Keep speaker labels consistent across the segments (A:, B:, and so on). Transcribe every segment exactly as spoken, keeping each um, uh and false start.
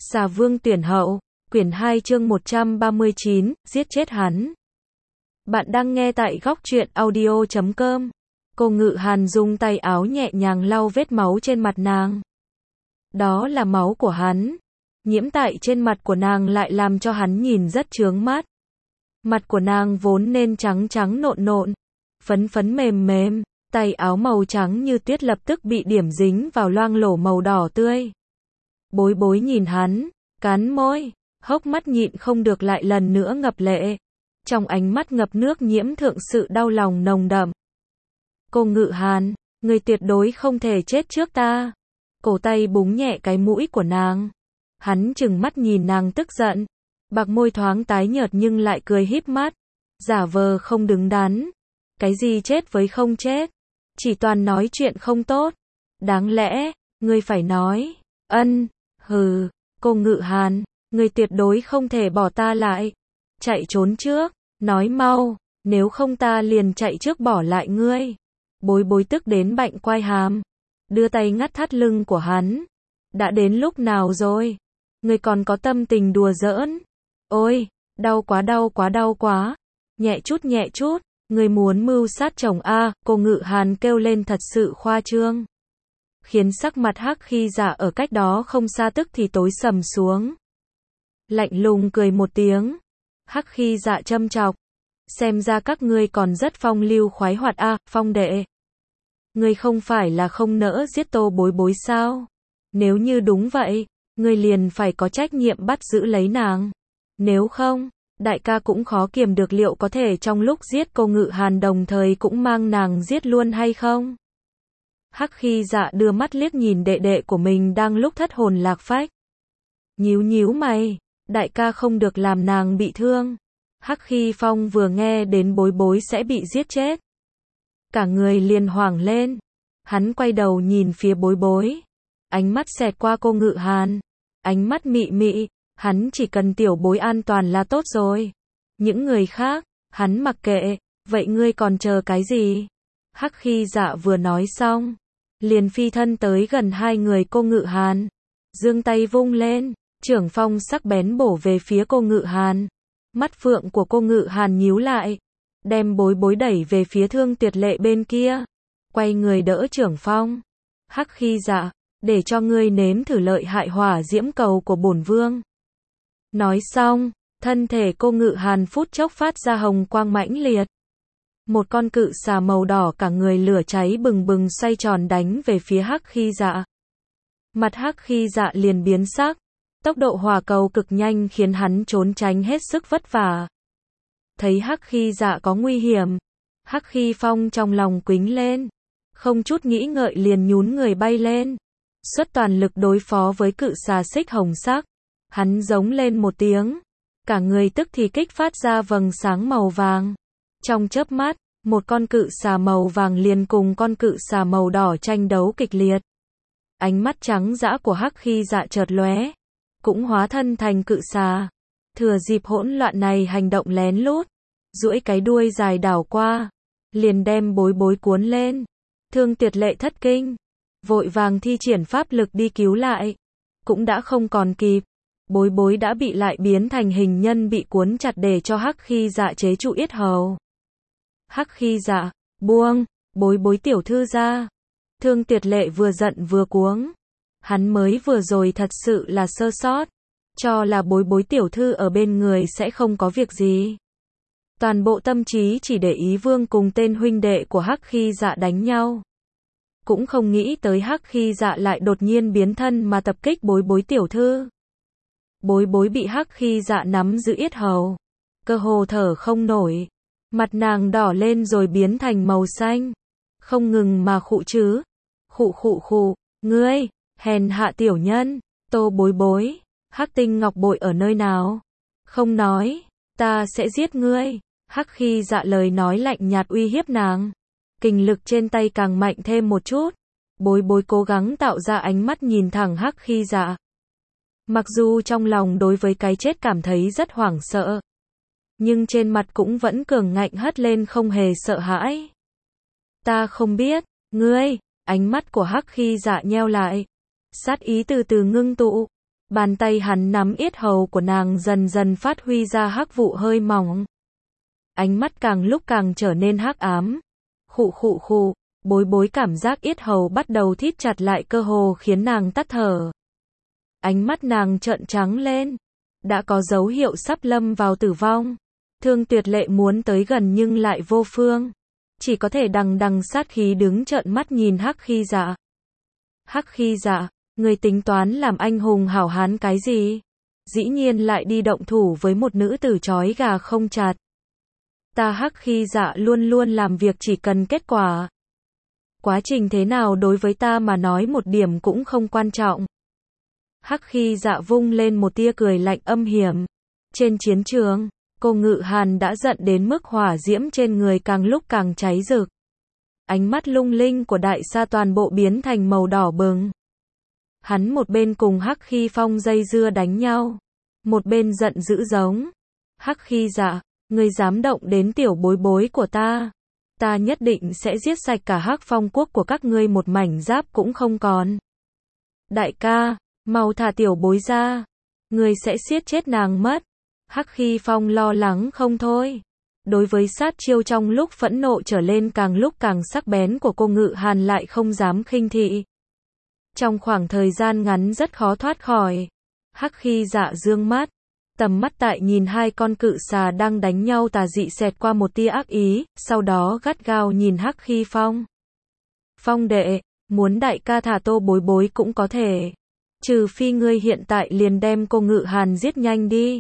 A: Xà Vương tuyển hậu, quyển hai chương một trăm ba mươi chín, giết chết hắn. Bạn đang nghe tại góc truyện audio chấm com. Cô Ngự Hàn dùng tay áo nhẹ nhàng lau vết máu trên mặt nàng. Đó là máu của hắn. Nhiễm tại trên mặt của nàng lại làm cho hắn nhìn rất chướng mắt. Mặt của nàng vốn nên trắng trắng nộn nộn, phấn phấn mềm mềm, tay áo màu trắng như tuyết lập tức bị điểm dính vào loang lổ màu đỏ tươi. Bối bối nhìn hắn, cắn môi, hốc mắt nhịn không được lại lần nữa ngập lệ. Trong ánh mắt ngập nước nhiễm thượng sự đau lòng nồng đậm. Cô Ngự Hàn, người tuyệt đối không thể chết trước ta. Cổ tay búng nhẹ cái mũi của nàng. Hắn chừng mắt nhìn nàng tức giận. Bạc môi thoáng tái nhợt nhưng lại cười híp mắt. Giả vờ không đứng đắn. Cái gì chết với không chết. Chỉ toàn nói chuyện không tốt. Đáng lẽ, ngươi phải nói. Ân, hừ, cô Ngự Hàn, ngươi tuyệt đối không thể bỏ ta lại. Chạy trốn trước, nói mau, nếu không ta liền chạy trước bỏ lại ngươi. Bối bối tức đến bạnh quai hàm. Đưa tay ngắt thắt lưng của hắn. Đã đến lúc nào rồi? Ngươi còn có tâm tình đùa giỡn? Ôi, đau quá đau quá đau quá. Nhẹ chút nhẹ chút, ngươi muốn mưu sát chồng a, cô Ngự Hàn kêu lên thật sự khoa trương. Khiến sắc mặt Hắc Khi Dạ ở cách đó không xa tức thì tối sầm xuống. Lạnh lùng cười một tiếng. Hắc Khi Dạ châm chọc. Xem ra các ngươi còn rất phong lưu khoái hoạt a, Phong đệ. Ngươi không phải là không nỡ giết Tô Bối Bối sao? Nếu như đúng vậy, ngươi liền phải có trách nhiệm bắt giữ lấy nàng. Nếu không, đại ca cũng khó kiềm được liệu có thể trong lúc giết cô Ngự Hàn đồng thời cũng mang nàng giết luôn hay không? Hắc Khi Dạ đưa mắt liếc nhìn đệ đệ của mình đang lúc thất hồn lạc phách. Nhíu nhíu mày, đại ca không được làm nàng bị thương. Hắc Khi Phong vừa nghe đến Bối Bối sẽ bị giết chết. Cả người liền hoảng lên. Hắn quay đầu nhìn phía Bối Bối. Ánh mắt xẹt qua cô Ngự Hàn. Ánh mắt mị mị. Hắn chỉ cần tiểu bối an toàn là tốt rồi. Những người khác, hắn mặc kệ. Vậy ngươi còn chờ cái gì? Hắc Khi Dạ vừa nói xong, liền phi thân tới gần hai người cô Ngự Hàn. Giương tay vung lên, chưởng phong sắc bén bổ về phía cô Ngự Hàn. Mắt phượng của cô Ngự Hàn nhíu lại, đem Bối Bối đẩy về phía Thương Tuyệt Lệ bên kia. Quay người đỡ chưởng phong. Hắc Khi Dạ, để cho ngươi nếm thử lợi hại hỏa diễm cầu của bổn vương. Nói xong, thân thể cô Ngự Hàn phút chốc phát ra hồng quang mãnh liệt. Một con cự xà màu đỏ cả người lửa cháy bừng bừng xoay tròn đánh về phía Hắc Khi Dạ. Mặt Hắc Khi Dạ liền biến sắc. Tốc độ hỏa cầu cực nhanh khiến hắn trốn tránh hết sức vất vả. Thấy Hắc Khi Dạ có nguy hiểm, Hắc Khi Phong trong lòng quĩnh lên. Không chút nghĩ ngợi liền nhún người bay lên. Xuất toàn lực đối phó với cự xà xích hồng sắc. Hắn giống lên một tiếng. Cả người tức thì kích phát ra vầng sáng màu vàng. Trong chớp mắt, một con cự xà màu vàng liền cùng con cự xà màu đỏ tranh đấu kịch liệt. Ánh mắt trắng dã của Hắc Khi Dạ chợt lóe, cũng hóa thân thành cự xà. Thừa dịp hỗn loạn này hành động lén lút, duỗi cái đuôi dài đảo qua, liền đem Bối Bối cuốn lên. Thương Tuyệt Lệ thất kinh, vội vàng thi triển pháp lực đi cứu lại, cũng đã không còn kịp. Bối Bối đã bị lại biến thành hình nhân bị cuốn chặt để cho Hắc Khi Dạ chế trụ yết hầu. Hắc Khi Dạ, buông, Bối Bối tiểu thư ra. Thương Tuyệt Lệ vừa giận vừa cuống. Hắn mới vừa rồi thật sự là sơ sót. Cho là Bối Bối tiểu thư ở bên người sẽ không có việc gì. Toàn bộ tâm trí chỉ để ý vương cùng tên huynh đệ của Hắc Khi Dạ đánh nhau. Cũng không nghĩ tới Hắc Khi Dạ lại đột nhiên biến thân mà tập kích Bối Bối tiểu thư. Bối Bối bị Hắc Khi Dạ nắm giữ yết hầu. Cơ hồ thở không nổi. Mặt nàng đỏ lên rồi biến thành màu xanh. Không ngừng mà khụ chứ. Khụ khụ khụ, ngươi, hèn hạ tiểu nhân, Tô Bối Bối, Hắc Tinh Ngọc Bội ở nơi nào? Không nói, ta sẽ giết ngươi. Hắc Khi Dạ lời nói lạnh nhạt uy hiếp nàng. Kình lực trên tay càng mạnh thêm một chút. Bối Bối cố gắng tạo ra ánh mắt nhìn thẳng Hắc Khi Dạ. Mặc dù trong lòng đối với cái chết cảm thấy rất hoảng sợ, nhưng trên mặt cũng vẫn cường ngạnh hất lên không hề sợ hãi. Ta không biết, ngươi, ánh mắt của Hắc Khi Dạ nheo lại. Sát ý từ từ ngưng tụ. Bàn tay hắn nắm yết hầu của nàng dần dần phát huy ra hắc vụ hơi mỏng. Ánh mắt càng lúc càng trở nên hắc ám. Khụ khụ khụ, Bối Bối cảm giác yết hầu bắt đầu thít chặt lại cơ hồ khiến nàng tắt thở. Ánh mắt nàng trợn trắng lên. Đã có dấu hiệu sắp lâm vào tử vong. Thương Tuyệt Lệ muốn tới gần nhưng lại vô phương. Chỉ có thể đằng đằng sát khí đứng trợn mắt nhìn Hắc Khi Dạ. Hắc Khi Dạ, người tính toán làm anh hùng hảo hán cái gì? Dĩ nhiên lại đi động thủ với một nữ tử trói gà không chặt. Ta Hắc Khi Dạ luôn luôn làm việc chỉ cần kết quả. Quá trình thế nào đối với ta mà nói một điểm cũng không quan trọng. Hắc Khi Dạ vung lên một tia cười lạnh âm hiểm. Trên chiến trường, Cô Ngự Hàn đã giận đến mức hỏa diễm trên người càng lúc càng cháy rực. Ánh mắt lung linh của đại sa toàn bộ biến thành màu đỏ bừng. Hắn một bên cùng Hắc Khi Phong dây dưa đánh nhau, một bên giận dữ giống. Hắc Khi Dạ, ngươi dám động đến tiểu bối bối của ta. Ta nhất định sẽ giết sạch cả Hắc Phong quốc của các ngươi một mảnh giáp cũng không còn. Đại ca, mau thả tiểu bối ra. Ngươi sẽ siết chết nàng mất. Hắc Khi Phong lo lắng không thôi. Đối với sát chiêu trong lúc phẫn nộ trở lên càng lúc càng sắc bén của Cô Ngự Hàn lại không dám khinh thị. Trong khoảng thời gian ngắn rất khó thoát khỏi. Hắc Khi Dạ dương mắt. Tầm mắt tại nhìn hai con cự xà đang đánh nhau tà dị xẹt qua một tia ác ý, sau đó gắt gao nhìn Hắc Khi Phong. Phong đệ, muốn đại ca thả Tô Bối Bối cũng có thể. Trừ phi ngươi hiện tại liền đem Cô Ngự Hàn giết nhanh đi.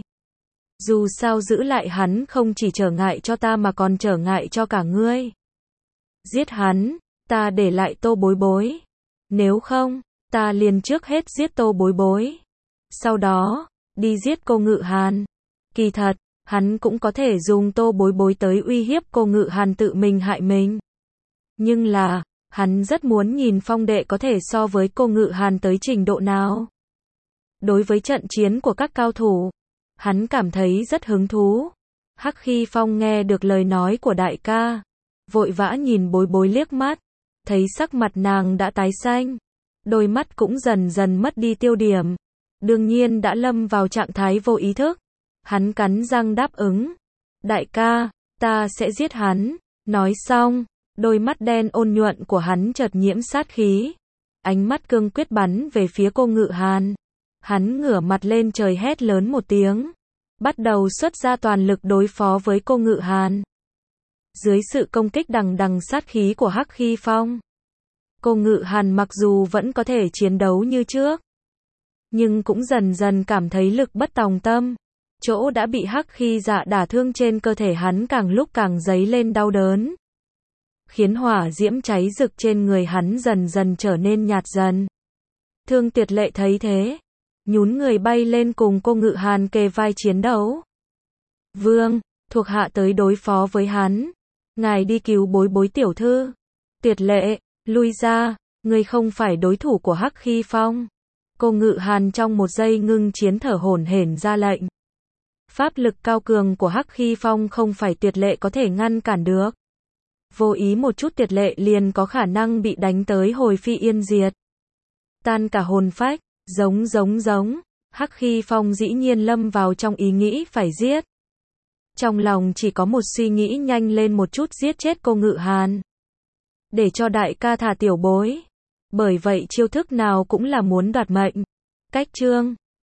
A: Dù sao giữ lại hắn không chỉ trở ngại cho ta mà còn trở ngại cho cả ngươi. Giết hắn, ta để lại Tô Bối Bối. Nếu không, ta liền trước hết giết Tô Bối Bối. Sau đó, đi giết Cô Ngự Hàn. Kỳ thật, hắn cũng có thể dùng Tô Bối Bối tới uy hiếp Cô Ngự Hàn tự mình hại mình. Nhưng là, hắn rất muốn nhìn Phong đệ có thể so với Cô Ngự Hàn tới trình độ nào. Đối với trận chiến của các cao thủ, hắn cảm thấy rất hứng thú. Hắc Khi Phong nghe được lời nói của đại ca, vội vã nhìn Bối Bối liếc mắt, thấy sắc mặt nàng đã tái xanh, đôi mắt cũng dần dần mất đi tiêu điểm, đương nhiên đã lâm vào trạng thái vô ý thức. Hắn cắn răng đáp ứng. Đại ca, ta sẽ giết hắn. Nói xong, đôi mắt đen ôn nhuận của hắn chợt nhiễm sát khí, ánh mắt cương quyết bắn về phía Cô Ngự Hàn. Hắn ngửa mặt lên trời hét lớn một tiếng, bắt đầu xuất ra toàn lực đối phó với Cô Ngự Hàn. Dưới sự công kích đằng đằng sát khí của Hắc Khi Phong, Cô Ngự Hàn mặc dù vẫn có thể chiến đấu như trước, nhưng cũng dần dần cảm thấy lực bất tòng tâm. Chỗ đã bị Hắc Khi Dạ đả thương trên cơ thể hắn càng lúc càng dấy lên đau đớn, khiến hỏa diễm cháy rực trên người hắn dần dần trở nên nhạt dần. Thương Tuyệt Lệ thấy thế, nhún người bay lên cùng Cô Ngự Hàn kề vai chiến đấu. Vương, thuộc hạ tới đối phó với hắn. Ngài đi cứu Bối Bối tiểu thư. Tuyệt Lệ, lui ra, ngươi không phải đối thủ của Hắc Khi Phong. Cô Ngự Hàn trong một giây ngưng chiến thở hổn hển ra lệnh. Pháp lực cao cường của Hắc Khi Phong không phải Tuyệt Lệ có thể ngăn cản được. Vô ý một chút Tuyệt Lệ liền có khả năng bị đánh tới hồi phi yên diệt. Tan cả hồn phách, giống giống giống. Hắc Khi Phong dĩ nhiên lâm vào trong ý nghĩ phải giết. Trong lòng chỉ có một suy nghĩ nhanh lên một chút giết chết Cô Ngự Hàn. Để cho đại ca thả tiểu bối. Bởi vậy chiêu thức nào cũng là muốn đoạt mệnh. Cách chương